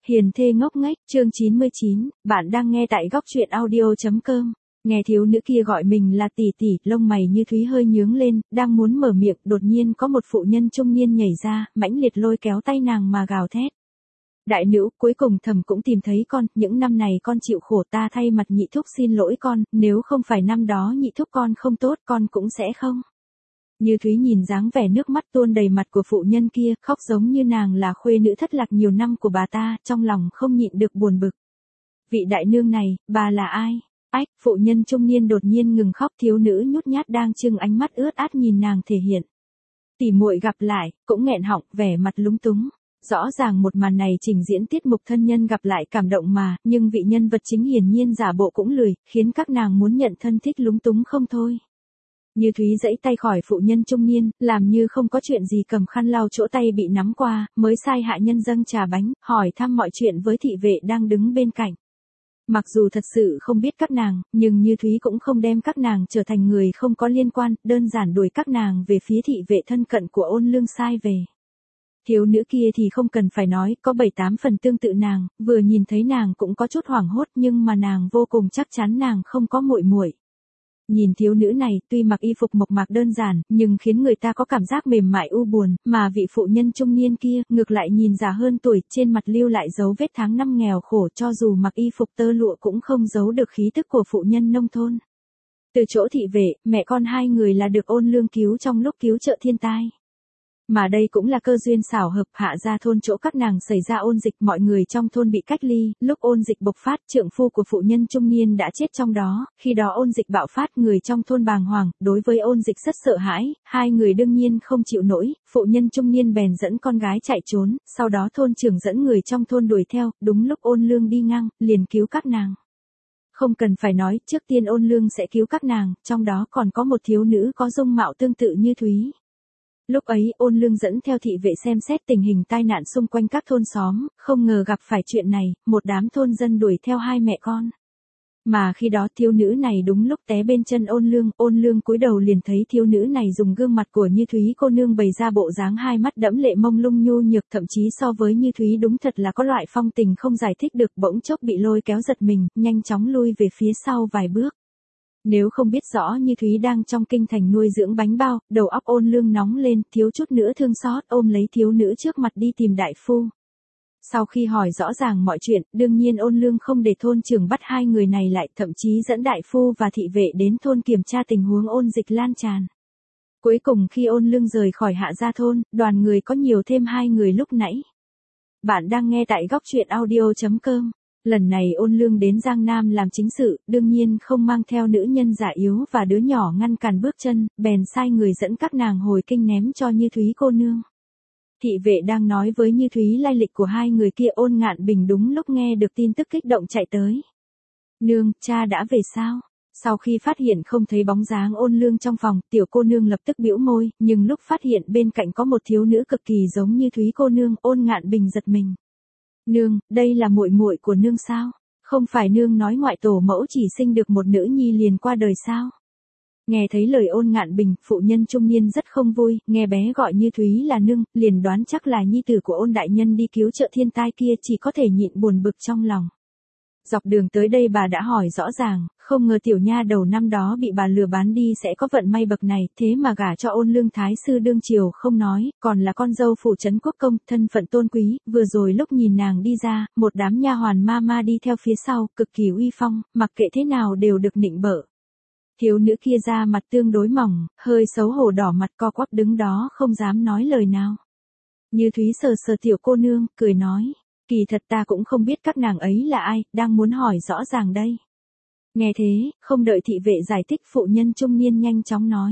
Hiền thê ngốc nghếch, chương 99, bạn đang nghe tại góc truyện audio.com. Nghe thiếu nữ kia gọi mình là tỷ tỷ, lông mày như Thúy hơi nhướng lên, đang muốn mở miệng, đột nhiên có một phụ nhân trung niên nhảy ra, mãnh liệt lôi kéo tay nàng mà gào thét. Đại nữ, cuối cùng thầm cũng tìm thấy con, những năm này con chịu khổ, ta thay mặt nhị thúc xin lỗi con, nếu không phải năm đó nhị thúc con không tốt, con cũng sẽ không. Như Thúy nhìn dáng vẻ nước mắt tuôn đầy mặt của phụ nhân kia, khóc giống như nàng là khuê nữ thất lạc nhiều năm của bà ta, trong lòng không nhịn được buồn bực. Vị đại nương này, bà là ai? Ách, phụ nhân trung niên đột nhiên ngừng khóc, thiếu nữ nhút nhát đang trừng ánh mắt ướt át nhìn nàng thể hiện. Tỉ muội gặp lại, cũng nghẹn họng, vẻ mặt lúng túng. Rõ ràng một màn này trình diễn tiết mục thân nhân gặp lại cảm động mà, nhưng vị nhân vật chính hiển nhiên giả bộ cũng lười, khiến các nàng muốn nhận thân thích lúng túng không thôi. Như Thúy giãy tay khỏi phụ nhân trung niên, làm như không có chuyện gì, cầm khăn lau chỗ tay bị nắm qua, mới sai hạ nhân dâng trà bánh, hỏi thăm mọi chuyện với thị vệ đang đứng bên cạnh. Mặc dù thật sự không biết các nàng, nhưng Như Thúy cũng không đem các nàng trở thành người không có liên quan, đơn giản đuổi các nàng về phía thị vệ thân cận của Ôn Lương sai về. Thiếu nữ kia thì không cần phải nói, có 7-8 phần tương tự nàng, vừa nhìn thấy nàng cũng có chút hoảng hốt, nhưng mà nàng vô cùng chắc chắn nàng không có muội muội. Nhìn thiếu nữ này, tuy mặc y phục mộc mạc đơn giản, nhưng khiến người ta có cảm giác mềm mại u buồn, mà vị phụ nhân trung niên kia, ngược lại nhìn già hơn tuổi, trên mặt lưu lại dấu vết tháng năm nghèo khổ, cho dù mặc y phục tơ lụa cũng không giấu được khí tức của phụ nhân nông thôn. Từ chỗ thị vệ, mẹ con hai người là được Ôn Lương cứu trong lúc cứu trợ thiên tai. Mà đây cũng là cơ duyên xảo hợp, hạ ra thôn chỗ các nàng xảy ra ôn dịch, mọi người trong thôn bị cách ly, lúc ôn dịch bộc phát, trượng phu của phụ nhân trung niên đã chết trong đó, khi đó ôn dịch bạo phát, người trong thôn bàng hoàng, đối với ôn dịch rất sợ hãi, hai người đương nhiên không chịu nổi, phụ nhân trung niên bèn dẫn con gái chạy trốn, sau đó thôn trưởng dẫn người trong thôn đuổi theo, đúng lúc Ôn Lương đi ngang, liền cứu các nàng. Không cần phải nói, trước tiên Ôn Lương sẽ cứu các nàng, trong đó còn có một thiếu nữ có dung mạo tương tự như Thúy. Lúc ấy, Ôn Lương dẫn theo thị vệ xem xét tình hình tai nạn xung quanh các thôn xóm, không ngờ gặp phải chuyện này, một đám thôn dân đuổi theo hai mẹ con. Mà khi đó thiếu nữ này đúng lúc té bên chân Ôn Lương cúi đầu liền thấy thiếu nữ này dùng gương mặt của Như Thúy cô nương bày ra bộ dáng hai mắt đẫm lệ mông lung nhu nhược, thậm chí so với Như Thúy đúng thật là có loại phong tình không giải thích được, bỗng chốc bị lôi kéo giật mình, nhanh chóng lui về phía sau vài bước. Nếu không biết rõ Như Thúy đang trong kinh thành nuôi dưỡng bánh bao, đầu óc Ôn Lương nóng lên, thiếu chút nữa thương xót, ôm lấy thiếu nữ trước mặt đi tìm đại phu. Sau khi hỏi rõ ràng mọi chuyện, đương nhiên Ôn Lương không để thôn trưởng bắt hai người này lại, thậm chí dẫn đại phu và thị vệ đến thôn kiểm tra tình huống ôn dịch lan tràn. Cuối cùng khi Ôn Lương rời khỏi hạ gia thôn, đoàn người có nhiều thêm hai người lúc nãy. Bạn đang nghe tại góc truyện audio.com. Lần này Ôn Lương đến Giang Nam làm chính sự, đương nhiên không mang theo nữ nhân già yếu và đứa nhỏ ngăn cản bước chân, bèn sai người dẫn các nàng hồi kinh ném cho Như Thúy cô nương. Thị vệ đang nói với Như Thúy lai lịch của hai người kia, Ôn Ngạn Bình đúng lúc nghe được tin tức kích động chạy tới. Nương, cha đã về sao? Sau khi phát hiện không thấy bóng dáng Ôn Lương trong phòng, tiểu cô nương lập tức bĩu môi, nhưng lúc phát hiện bên cạnh có một thiếu nữ cực kỳ giống Như Thúy cô nương, Ôn Ngạn Bình giật mình. Nương, đây là muội muội của nương sao? Không phải nương nói ngoại tổ mẫu chỉ sinh được một nữ nhi liền qua đời sao? Nghe thấy lời Ôn Ngạn Bình, phụ nhân trung niên rất không vui, nghe bé gọi Như Thúy là nương, liền đoán chắc là nhi tử của Ôn đại nhân đi cứu trợ thiên tai kia, chỉ có thể nhịn buồn bực trong lòng. Dọc đường tới đây bà đã hỏi rõ ràng, không ngờ tiểu nha đầu năm đó bị bà lừa bán đi sẽ có vận may bậc này, thế mà gả cho Ôn Lương thái sư đương triều không nói, còn là con dâu phủ trấn quốc công, thân phận tôn quý, vừa rồi lúc nhìn nàng đi ra, một đám nha hoàn ma đi theo phía sau, cực kỳ uy phong, mặc kệ thế nào đều được nịnh bợ. Thiếu nữ kia da mặt tương đối mỏng, hơi xấu hổ đỏ mặt co quắp đứng đó không dám nói lời nào. Như Thúy sờ sờ tiểu cô nương, cười nói. Kỳ thật ta cũng không biết các nàng ấy là ai, đang muốn hỏi rõ ràng đây. Nghe thế, không đợi thị vệ giải thích, phụ nhân trung niên nhanh chóng nói.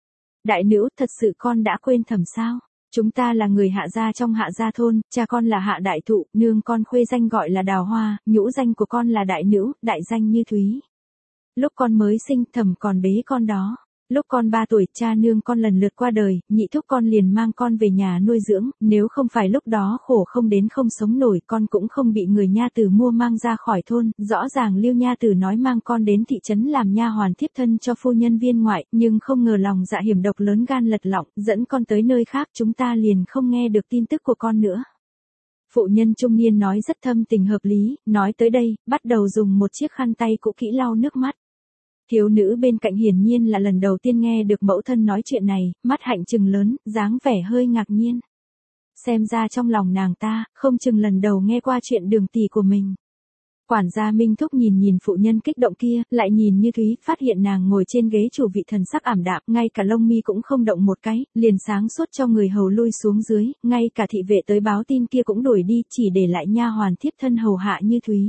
Đại nữ, thật sự con đã quên thầm sao? Chúng ta là người hạ gia trong hạ gia thôn, cha con là Hạ Đại Thụ, nương con khuê danh gọi là Đào Hoa, nhũ danh của con là Đại Nữ, đại danh Như Thúy. Lúc con mới sinh, thầm còn bế con đó. Lúc con 3 tuổi, cha nương con lần lượt qua đời, nhị thúc con liền mang con về nhà nuôi dưỡng, nếu không phải lúc đó khổ không đến không sống nổi, con cũng không bị người nha tử mua mang ra khỏi thôn, rõ ràng Lưu nha tử nói mang con đến thị trấn làm nha hoàn thiếp thân cho phu nhân viên ngoại, nhưng không ngờ lòng dạ hiểm độc lớn gan lật lọng, dẫn con tới nơi khác, chúng ta liền không nghe được tin tức của con nữa. Phụ nhân trung niên nói rất thâm tình hợp lý, nói tới đây, bắt đầu dùng một chiếc khăn tay cũ kỹ lau nước mắt. Thiếu nữ bên cạnh hiển nhiên là lần đầu tiên nghe được mẫu thân nói chuyện này, mắt hạnh trừng lớn, dáng vẻ hơi ngạc nhiên. Xem ra trong lòng nàng ta, không chừng lần đầu nghe qua chuyện Đường tỷ của mình. Quản gia Minh Thúc nhìn phụ nhân kích động kia, lại nhìn Như Thúy, phát hiện nàng ngồi trên ghế chủ vị thần sắc ảm đạm, ngay cả lông mi cũng không động một cái, liền sáng suốt cho người hầu lui xuống dưới, ngay cả thị vệ tới báo tin kia cũng đuổi đi, chỉ để lại nha hoàn thiếp thân hầu hạ Như Thúy.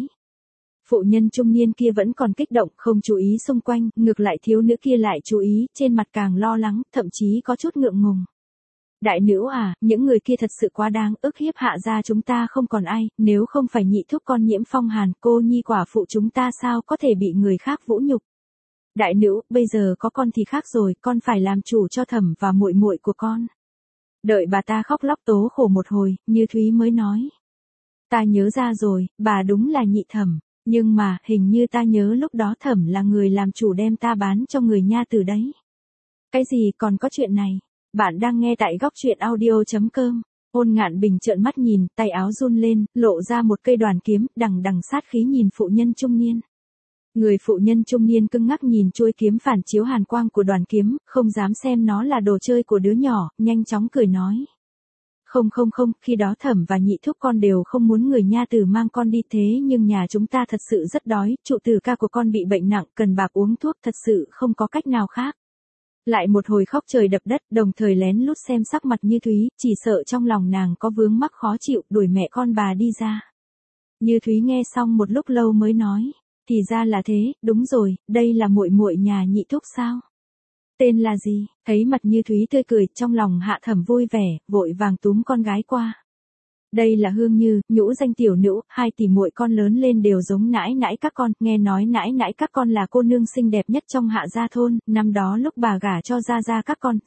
Phụ nhân trung niên kia vẫn còn kích động, không chú ý xung quanh, ngược lại thiếu nữ kia lại chú ý, trên mặt càng lo lắng, thậm chí có chút ngượng ngùng. Đại nữ à, những người kia thật sự quá đáng, ức hiếp hạ gia chúng ta không còn ai, nếu không phải nhị thúc con nhiễm phong hàn, cô nhi quả phụ chúng ta sao có thể bị người khác vũ nhục. Đại nữ, bây giờ có con thì khác rồi, con phải làm chủ cho Thẩm và muội muội của con. Đợi bà ta khóc lóc tố khổ một hồi, Như Thúy mới nói. Ta nhớ ra rồi, bà đúng là nhị Thẩm, nhưng mà, hình như ta nhớ lúc đó Thẩm là người làm chủ đem ta bán cho người nha từ đấy. Cái gì còn có chuyện này? Bạn đang nghe tại góc truyện audio.com. Ôn Ngạn Bình trợn mắt nhìn, tay áo run lên, lộ ra một cây đoàn kiếm, đằng đằng sát khí nhìn phụ nhân trung niên. Người phụ nhân trung niên cứng ngắc nhìn chuôi kiếm phản chiếu hàn quang của đoàn kiếm, không dám xem nó là đồ chơi của đứa nhỏ, nhanh chóng cười nói. Không, khi đó Thẩm và nhị thúc con đều không muốn người nha tử mang con đi, thế nhưng nhà chúng ta thật sự rất đói, trụ tử ca của con bị bệnh nặng, cần bạc uống thuốc, thật sự không có cách nào khác. Lại một hồi khóc trời đập đất, đồng thời lén lút xem sắc mặt Như Thúy, chỉ sợ trong lòng nàng có vướng mắc khó chịu, đuổi mẹ con bà đi ra. Như Thúy nghe xong một lúc lâu mới nói, thì ra là thế, đúng rồi, đây là muội muội nhà nhị thúc sao? Tên là gì? Thấy mặt Như Thúy tươi cười, trong lòng Hạ Thẩm vui vẻ, vội vàng túm con gái qua. Đây là Hương Như, nhũ danh tiểu nữ, hai tỷ muội con lớn lên đều giống nãi nãi các con, nghe nói nãi nãi các con là cô nương xinh đẹp nhất trong Hạ gia thôn, năm đó lúc bà gả cho gia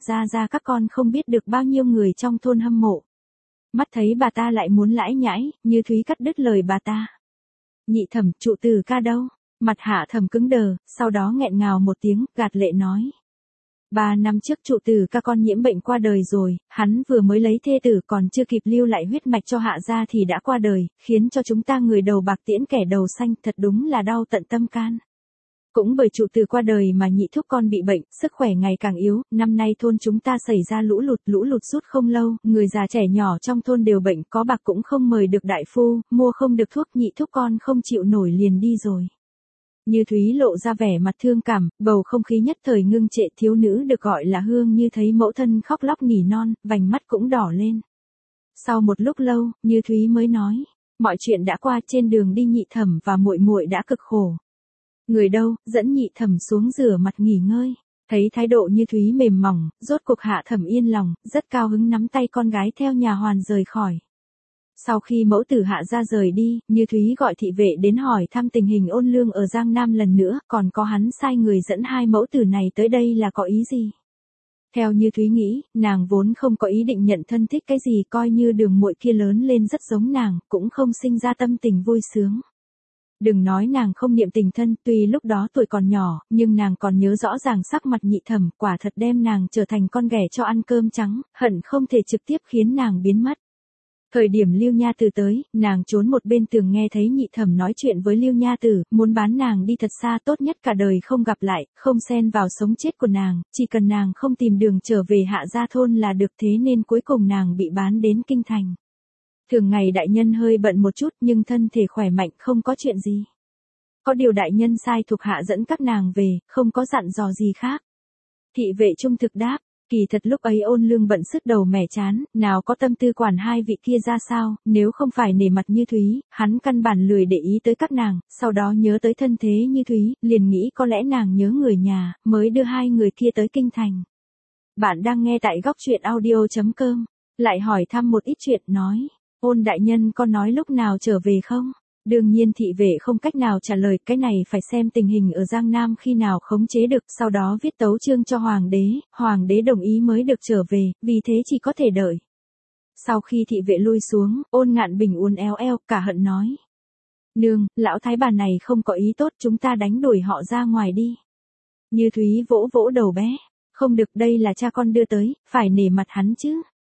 các con không biết được bao nhiêu người trong thôn hâm mộ. Mắt thấy bà ta lại muốn lãi nhãi, Như Thúy cắt đứt lời bà ta. Nhị Thẩm, trụ tử ca đâu? Mặt Hạ Thẩm cứng đờ, sau đó nghẹn ngào một tiếng, gạt lệ nói. 3 năm trước trụ tử ca con nhiễm bệnh qua đời rồi, hắn vừa mới lấy thê tử còn chưa kịp lưu lại huyết mạch cho Hạ gia thì đã qua đời, khiến cho chúng ta người đầu bạc tiễn kẻ đầu xanh, thật đúng là đau tận tâm can. Cũng bởi trụ tử qua đời mà nhị thúc con bị bệnh, sức khỏe ngày càng yếu, năm nay thôn chúng ta xảy ra lũ lụt rút không lâu, người già trẻ nhỏ trong thôn đều bệnh, có bạc cũng không mời được đại phu, mua không được thuốc, nhị thúc con không chịu nổi liền đi rồi. Như Thúy lộ ra vẻ mặt thương cảm, bầu không khí nhất thời ngưng trệ, thiếu nữ được gọi là Hương Như thấy mẫu thân khóc lóc nỉ non, vành mắt cũng đỏ lên. Sau một lúc lâu, Như Thúy mới nói, mọi chuyện đã qua, trên đường đi nhị Thẩm và muội muội đã cực khổ. Người đâu, dẫn nhị Thẩm xuống rửa mặt nghỉ ngơi. Thấy thái độ Như Thúy mềm mỏng, rốt cuộc Hạ Thẩm yên lòng, rất cao hứng nắm tay con gái theo nhà hoàn rời khỏi. Sau khi mẫu tử Hạ gia rời đi, Như Thúy gọi thị vệ đến hỏi thăm tình hình Ôn Lương ở Giang Nam lần nữa, còn có hắn sai người dẫn hai mẫu tử này tới đây là có ý gì? Theo Như Thúy nghĩ, nàng vốn không có ý định nhận thân thích cái gì, coi như Đường muội kia lớn lên rất giống nàng, cũng không sinh ra tâm tình vui sướng. Đừng nói nàng không niệm tình thân, tuy lúc đó tuổi còn nhỏ, nhưng nàng còn nhớ rõ ràng sắc mặt nhị Thẩm, quả thật đem nàng trở thành con ghẻ cho ăn cơm trắng, hận không thể trực tiếp khiến nàng biến mất. Thời điểm Lưu Nha Tử tới, nàng trốn một bên tường nghe thấy nhị Thẩm nói chuyện với Lưu Nha Tử, muốn bán nàng đi thật xa, tốt nhất cả đời không gặp lại, không xen vào sống chết của nàng, chỉ cần nàng không tìm đường trở về Hạ gia thôn là được, thế nên cuối cùng nàng bị bán đến kinh thành. Thường ngày đại nhân hơi bận một chút nhưng thân thể khỏe mạnh, không có chuyện gì. Có điều đại nhân sai thuộc hạ dẫn các nàng về, không có dặn dò gì khác. Thị vệ trung thực đáp. Kỳ thật lúc ấy Ôn Lương bận sứt đầu mẻ chán, nào có tâm tư quản hai vị kia ra sao, nếu không phải nể mặt Như Thúy, hắn căn bản lười để ý tới các nàng, sau đó nhớ tới thân thế Như Thúy, liền nghĩ có lẽ nàng nhớ người nhà, mới đưa hai người kia tới kinh thành. Bạn đang nghe tại góc truyện audio.com, lại hỏi thăm một ít chuyện, nói, Ôn đại nhân có nói lúc nào trở về không? Đương nhiên thị vệ không cách nào trả lời, cái này phải xem tình hình ở Giang Nam khi nào khống chế được, sau đó viết tấu chương cho hoàng đế đồng ý mới được trở về, vì thế chỉ có thể đợi. Sau khi thị vệ lui xuống, Ôn Ngạn Bình uốn éo eo, cả hận nói. Nương, lão thái bà này không có ý tốt, chúng ta đánh đuổi họ ra ngoài đi. Như Thúy vỗ vỗ đầu bé, không được, đây là cha con đưa tới, phải nể mặt hắn chứ.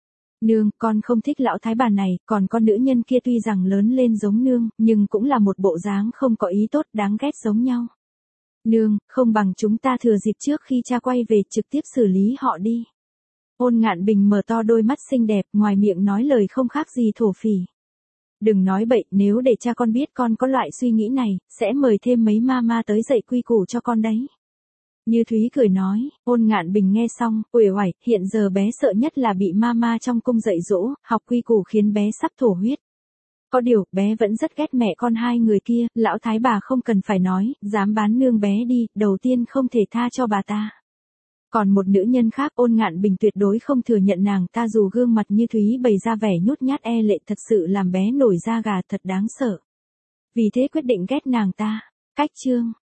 Nương, con không thích lão thái bà này, còn con nữ nhân kia tuy rằng lớn lên giống nương, nhưng cũng là một bộ dáng không có ý tốt đáng ghét giống nhau. Nương, không bằng chúng ta thừa dịp trước khi cha quay về trực tiếp xử lý họ đi. Ôn Ngạn Bình mở to đôi mắt xinh đẹp, ngoài miệng nói lời không khác gì thổ phỉ. Đừng nói bậy, nếu để cha con biết con có loại suy nghĩ này, sẽ mời thêm mấy ma tới dạy quy củ cho con đấy. Như Thúy cười nói, Ôn Ngạn Bình nghe xong, uể oải, hiện giờ bé sợ nhất là bị ma trong cung dạy dỗ, học quy củ khiến bé sắp thổ huyết. Có điều, bé vẫn rất ghét mẹ con hai người kia, lão thái bà không cần phải nói, dám bán nương bé đi, đầu tiên không thể tha cho bà ta. Còn một nữ nhân khác, Ôn Ngạn Bình tuyệt đối không thừa nhận nàng ta dù gương mặt như Thúy bày ra vẻ nhút nhát e lệ thật sự làm bé nổi da gà thật đáng sợ. Vì thế quyết định ghét nàng ta. Cách chương